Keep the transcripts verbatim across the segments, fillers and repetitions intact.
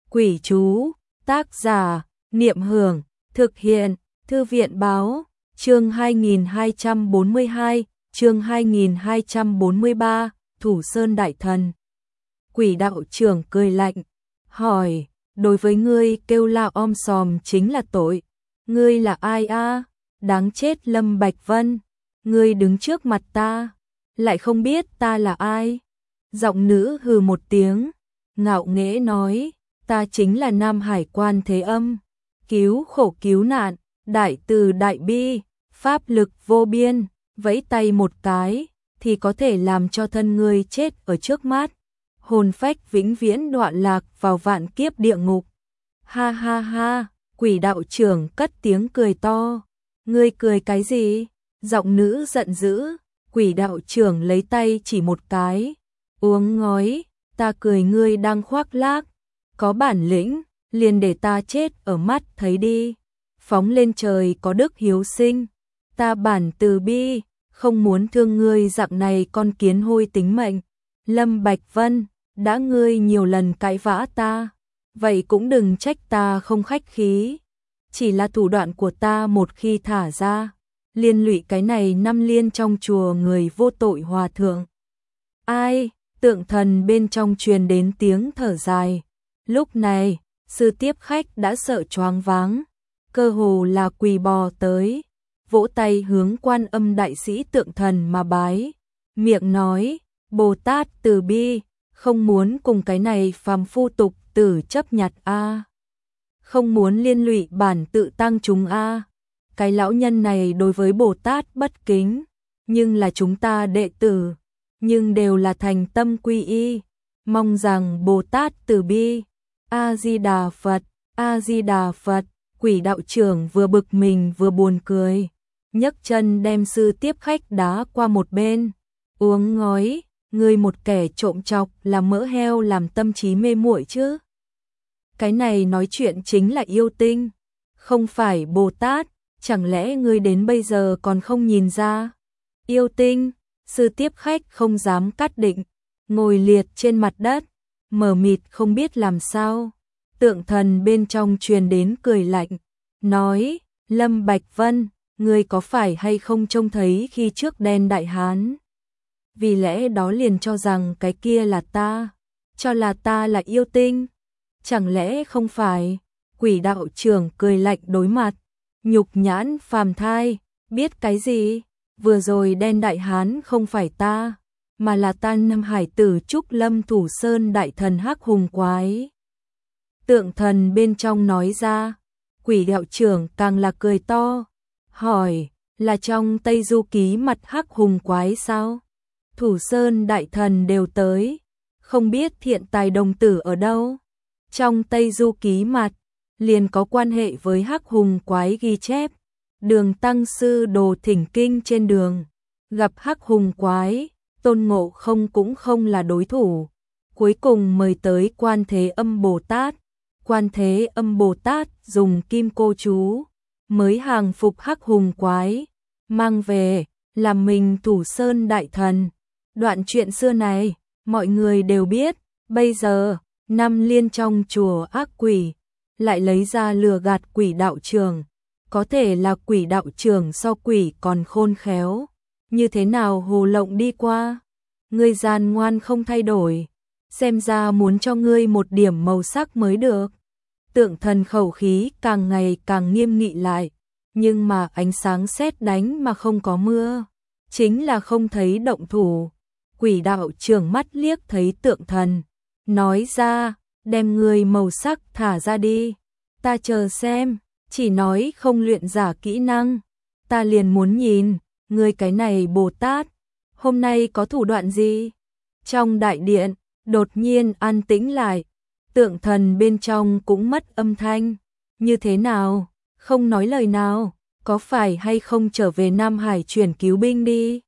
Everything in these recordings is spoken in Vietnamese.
Quỷ chú, tác giả, Niệm Hưởng, thực hiện, Thư viện báo, chương hai nghìn hai trăm bốn mươi hai, chương hai nghìn hai trăm bốn mươi ba, Thủ Sơn Đại Thần. Quỷ đạo trưởng cười lạnh, hỏi, đối với ngươi kêu la om sòm chính là tội. Ngươi là ai a? Đáng chết Lâm Bạch Vân, ngươi đứng trước mặt ta, lại không biết ta là ai. Giọng nữ hừ một tiếng, ngạo nghễ nói, ta chính là Nam Hải Quan Thế Âm, cứu khổ cứu nạn, đại từ đại bi, pháp lực vô biên, vẫy tay một cái thì có thể làm cho thân ngươi chết ở trước mắt, hồn phách vĩnh viễn đoạn lạc vào vạn kiếp địa ngục. Ha ha ha, quỷ đạo trưởng cất tiếng cười to. Ngươi cười cái gì? Giọng nữ giận dữ, quỷ đạo trưởng lấy tay chỉ một cái, uống ngói, ta cười ngươi đang khoác lác, có bản lĩnh, liền để ta chết ở mắt thấy đi, phóng lên trời có đức hiếu sinh, ta bản từ bi, không muốn thương ngươi dạng này con kiến hôi tính mệnh. Lâm Bạch Vân, đã ngươi nhiều lần cãi vã ta, vậy cũng đừng trách ta không khách khí, chỉ là thủ đoạn của ta một khi thả ra, liên lụy cái này năm liên trong chùa người vô tội hòa thượng. Ai? Tượng thần bên trong truyền đến tiếng thở dài. Lúc này, sư tiếp khách đã sợ choáng váng, cơ hồ là quỳ bò tới, vỗ tay hướng Quan Âm đại sĩ tượng thần mà bái, miệng nói, Bồ Tát từ bi, không muốn cùng cái này phàm phu tục tử chấp nhặt a, không muốn liên lụy bản tự tăng chúng a. Cái lão nhân này đối với Bồ Tát bất kính, nhưng là chúng ta đệ tử, nhưng đều là thành tâm quy y, mong rằng Bồ Tát từ bi. A Di Đà Phật, A Di Đà Phật. Quỷ đạo trưởng vừa bực mình vừa buồn cười, nhấc chân đem sư tiếp khách đá qua một bên, uống ngói, ngươi một kẻ trộm chọc là mỡ heo làm tâm trí mê muội chứ. Cái này nói chuyện chính là yêu tinh, không phải Bồ Tát, chẳng lẽ ngươi đến bây giờ còn không nhìn ra? Yêu tinh, sư tiếp khách không dám cắt định, ngồi liệt trên mặt đất, mờ mịt không biết làm sao. Tượng thần bên trong truyền đến cười lạnh, nói, Lâm Bạch Vân, ngươi có phải hay không trông thấy khi trước đen đại hán? Vì lẽ đó liền cho rằng cái kia là ta, cho là ta là yêu tinh. Chẳng lẽ không phải? Quỷ đạo trưởng cười lạnh đối mặt, nhục nhãn phàm thai, biết cái gì? Vừa rồi đen đại hán không phải ta, mà là ta Nam Hải tử Trúc Lâm Thủ Sơn đại thần Hắc Hùng Quái. Tượng thần bên trong nói ra, quỷ đạo trưởng càng là cười to, hỏi, là trong Tây Du Ký mặt Hắc Hùng Quái sao? Thủ Sơn đại thần đều tới, không biết thiện tài đồng tử ở đâu? Trong Tây Du Ký mặt, liền có quan hệ với Hắc Hùng Quái ghi chép, Đường tăng sư đồ thỉnh kinh trên đường, gặp Hắc Hùng Quái, Tôn Ngộ Không cũng không là đối thủ, cuối cùng mời tới Quan Thế Âm Bồ Tát. Quan Thế Âm Bồ Tát dùng kim cô chú, mới hàng phục Hắc Hùng Quái, mang về, làm mình Thủ Sơn đại thần. Đoạn chuyện xưa này, mọi người đều biết, bây giờ, năm liên trong chùa ác quỷ, lại lấy ra lừa gạt quỷ đạo trưởng, có thể là quỷ đạo trưởng so quỷ còn khôn khéo, như thế nào hồ lộng đi qua, ngươi gian ngoan không thay đổi, xem ra muốn cho ngươi một điểm màu sắc mới được. Tượng thần khẩu khí càng ngày càng nghiêm nghị lại, nhưng mà ánh sáng sét đánh mà không có mưa, chính là không thấy động thủ. Quỷ đạo trưởng mắt liếc thấy tượng thần, nói ra, đem người màu sắc thả ra đi, ta chờ xem, chỉ nói không luyện giả kỹ năng, ta liền muốn nhìn, ngươi cái này Bồ Tát, hôm nay có thủ đoạn gì? Trong đại điện, đột nhiên an tĩnh lại, tượng thần bên trong cũng mất âm thanh, như thế nào, không nói lời nào, có phải hay không trở về Nam Hải chuyển cứu binh đi?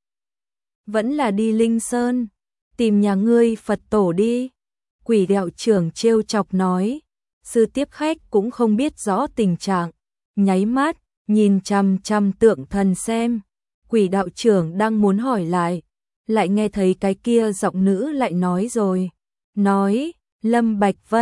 Vẫn là đi Linh Sơn, tìm nhà ngươi Phật tổ đi. Quỷ đạo trưởng trêu chọc nói, sư tiếp khách cũng không biết rõ tình trạng, nháy mắt, nhìn chằm chằm tượng thần xem. Quỷ đạo trưởng đang muốn hỏi lại, lại nghe thấy cái kia giọng nữ lại nói rồi, nói, Lâm Bạch Vân,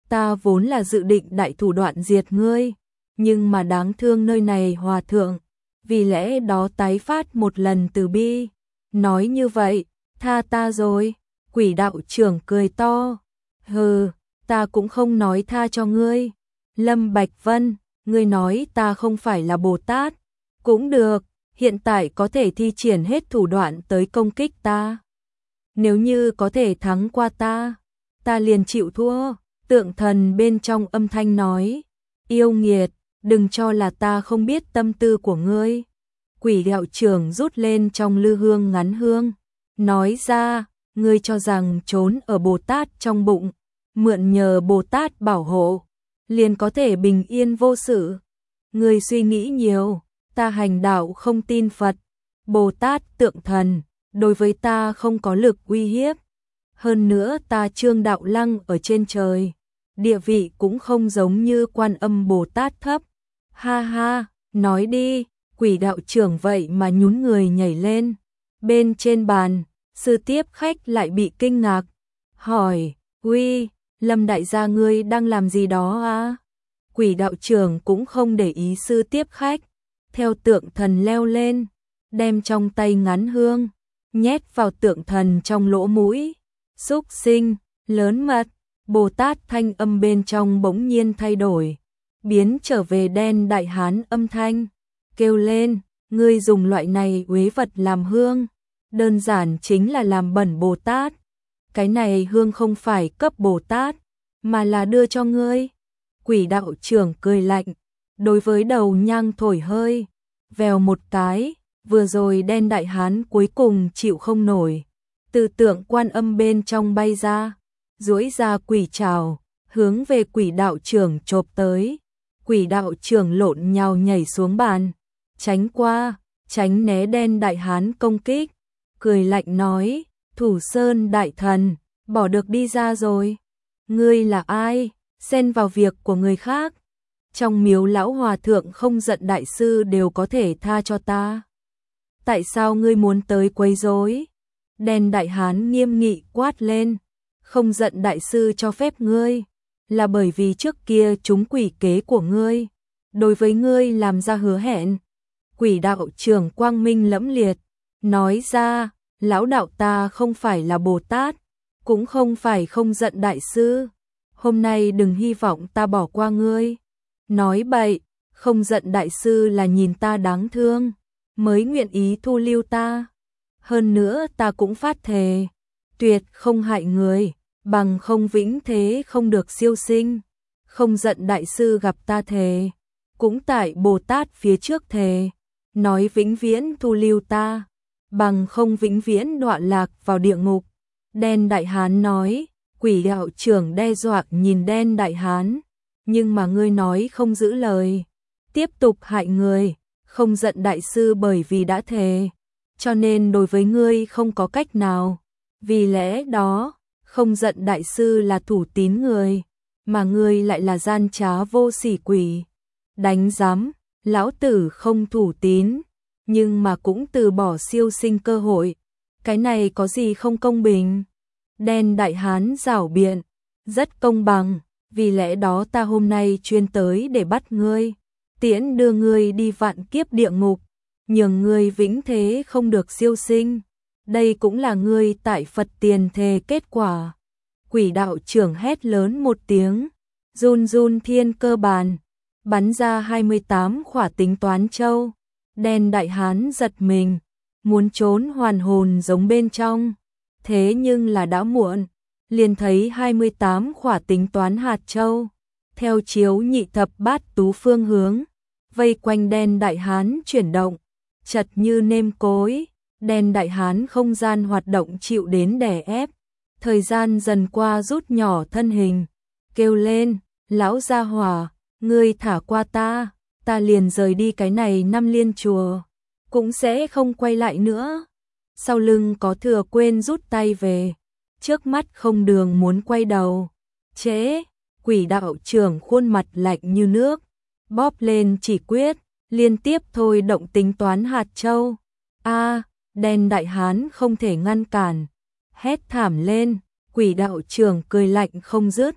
ta vốn là dự định đại thủ đoạn diệt ngươi, nhưng mà đáng thương nơi này hòa thượng, vì lẽ đó tái phát một lần từ bi, nói như vậy, tha ta rồi. Quỷ đạo trưởng cười to, hừ, ta cũng không nói tha cho ngươi. Lâm Bạch Vân, ngươi nói ta không phải là Bồ Tát, cũng được, hiện tại có thể thi triển hết thủ đoạn tới công kích ta. Nếu như có thể thắng qua ta, ta liền chịu thua. Tượng thần bên trong âm thanh nói, yêu nghiệt, đừng cho là ta không biết tâm tư của ngươi. Quỷ đạo trưởng rút lên trong lư hương ngắn hương, nói ra, ngươi cho rằng trốn ở Bồ Tát trong bụng, mượn nhờ Bồ Tát bảo hộ, liền có thể bình yên vô sự. Ngươi suy nghĩ nhiều, ta hành đạo không tin Phật, Bồ Tát tượng thần, đối với ta không có lực uy hiếp. Hơn nữa ta Trương Đạo Lăng ở trên trời, địa vị cũng không giống như Quan Âm Bồ Tát thấp. Ha ha, nói đi. Quỷ đạo trưởng vậy mà nhún người nhảy lên. Bên trên bàn, sư tiếp khách lại bị kinh ngạc, hỏi, uy, Lâm đại gia ngươi đang làm gì đó à? Quỷ đạo trưởng cũng không để ý sư tiếp khách, theo tượng thần leo lên, đem trong tay ngắn hương, nhét vào tượng thần trong lỗ mũi. Súc sinh, lớn mật. Bồ Tát thanh âm bên trong bỗng nhiên thay đổi, biến trở về đen đại hán âm thanh, kêu lên, ngươi dùng loại này uế vật làm hương, đơn giản chính là làm bẩn Bồ Tát. Cái này hương không phải cấp Bồ Tát, mà là đưa cho ngươi. Quỷ đạo trưởng cười lạnh, đối với đầu nhang thổi hơi, vèo một cái, vừa rồi đen đại hán cuối cùng chịu không nổi, từ tượng Quan Âm bên trong bay ra, duỗi ra quỷ trảo, hướng về quỷ đạo trưởng chộp tới. Quỷ đạo trưởng lộn nhào nhảy xuống bàn, tránh qua, tránh né đen đại hán công kích, cười lạnh nói, Thủ Sơn đại thần, bỏ được đi ra rồi. Ngươi là ai, xen vào việc của người khác? Trong miếu lão hòa thượng không giận đại sư đều có thể tha cho ta. Tại sao ngươi muốn tới quấy rối? Đen đại hán nghiêm nghị quát lên, không giận đại sư cho phép ngươi, là bởi vì trước kia chúng quỷ kế của ngươi, đối với ngươi làm ra hứa hẹn. Quỷ đạo trưởng quang minh lẫm liệt, nói ra, lão đạo ta không phải là Bồ Tát, cũng không phải không giận đại sư, hôm nay đừng hy vọng ta bỏ qua ngươi. Nói bậy, không giận đại sư là nhìn ta đáng thương, mới nguyện ý thu lưu ta. Hơn nữa ta cũng phát thề, tuyệt không hại người, bằng không vĩnh thế không được siêu sinh. Không giận đại sư gặp ta thề, cũng tại Bồ Tát phía trước thề, nói vĩnh viễn thu lưu ta, bằng không vĩnh viễn đọa lạc vào địa ngục. Đen đại hán nói, quỷ đạo trưởng đe dọa nhìn đen đại hán, nhưng mà ngươi nói không giữ lời, tiếp tục hại người. Không giận đại sư bởi vì đã thề, cho nên đối với ngươi không có cách nào. Vì lẽ đó, không giận đại sư là thủ tín người, mà ngươi lại là gian trá vô sỉ quỷ. Đánh giám, lão tử không thủ tín, nhưng mà cũng từ bỏ siêu sinh cơ hội. Cái này có gì không công bình? Đen đại hán giảo biện, rất công bằng, vì lẽ đó ta hôm nay chuyên tới để bắt ngươi, tiễn đưa ngươi đi vạn kiếp địa ngục, nhường ngươi vĩnh thế không được siêu sinh. Đây cũng là ngươi tại Phật tiền thề kết quả. Quỷ đạo trưởng hét lớn một tiếng, run run thiên cơ bàn, bắn ra hai mươi tám khỏa tính toán châu. Đen đại hán giật mình, muốn trốn hoàn hồn giống bên trong, thế nhưng là đã muộn, liền thấy hai mươi tám khỏa tính toán hạt châu, theo chiếu nhị thập bát tú phương hướng, vây quanh đen đại hán chuyển động, chật như nêm cối. Đen đại hán không gian hoạt động chịu đến đè ép, thời gian dần qua rút nhỏ thân hình, kêu lên, lão gia hỏa, ngươi thả qua ta, ta liền rời đi cái này năm liên chùa, cũng sẽ không quay lại nữa. Sau lưng có thừa quên rút tay về, trước mắt không đường muốn quay đầu. Chế, quỷ đạo trưởng khuôn mặt lạnh như nước, bóp lên chỉ quyết, liên tiếp thôi động tính toán hạt châu. A, đen đại hán không thể ngăn cản, hét thảm lên, quỷ đạo trưởng cười lạnh không dứt,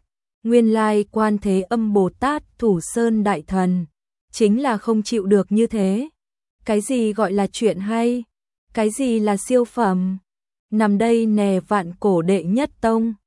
Nguyên lai Quan Thế Âm Bồ Tát Thủ Sơn Đại Thần, chính là không chịu được như thế. Cái gì gọi là chuyện hay? Cái gì là siêu phẩm? Nằm đây nè vạn cổ đệ nhất tông.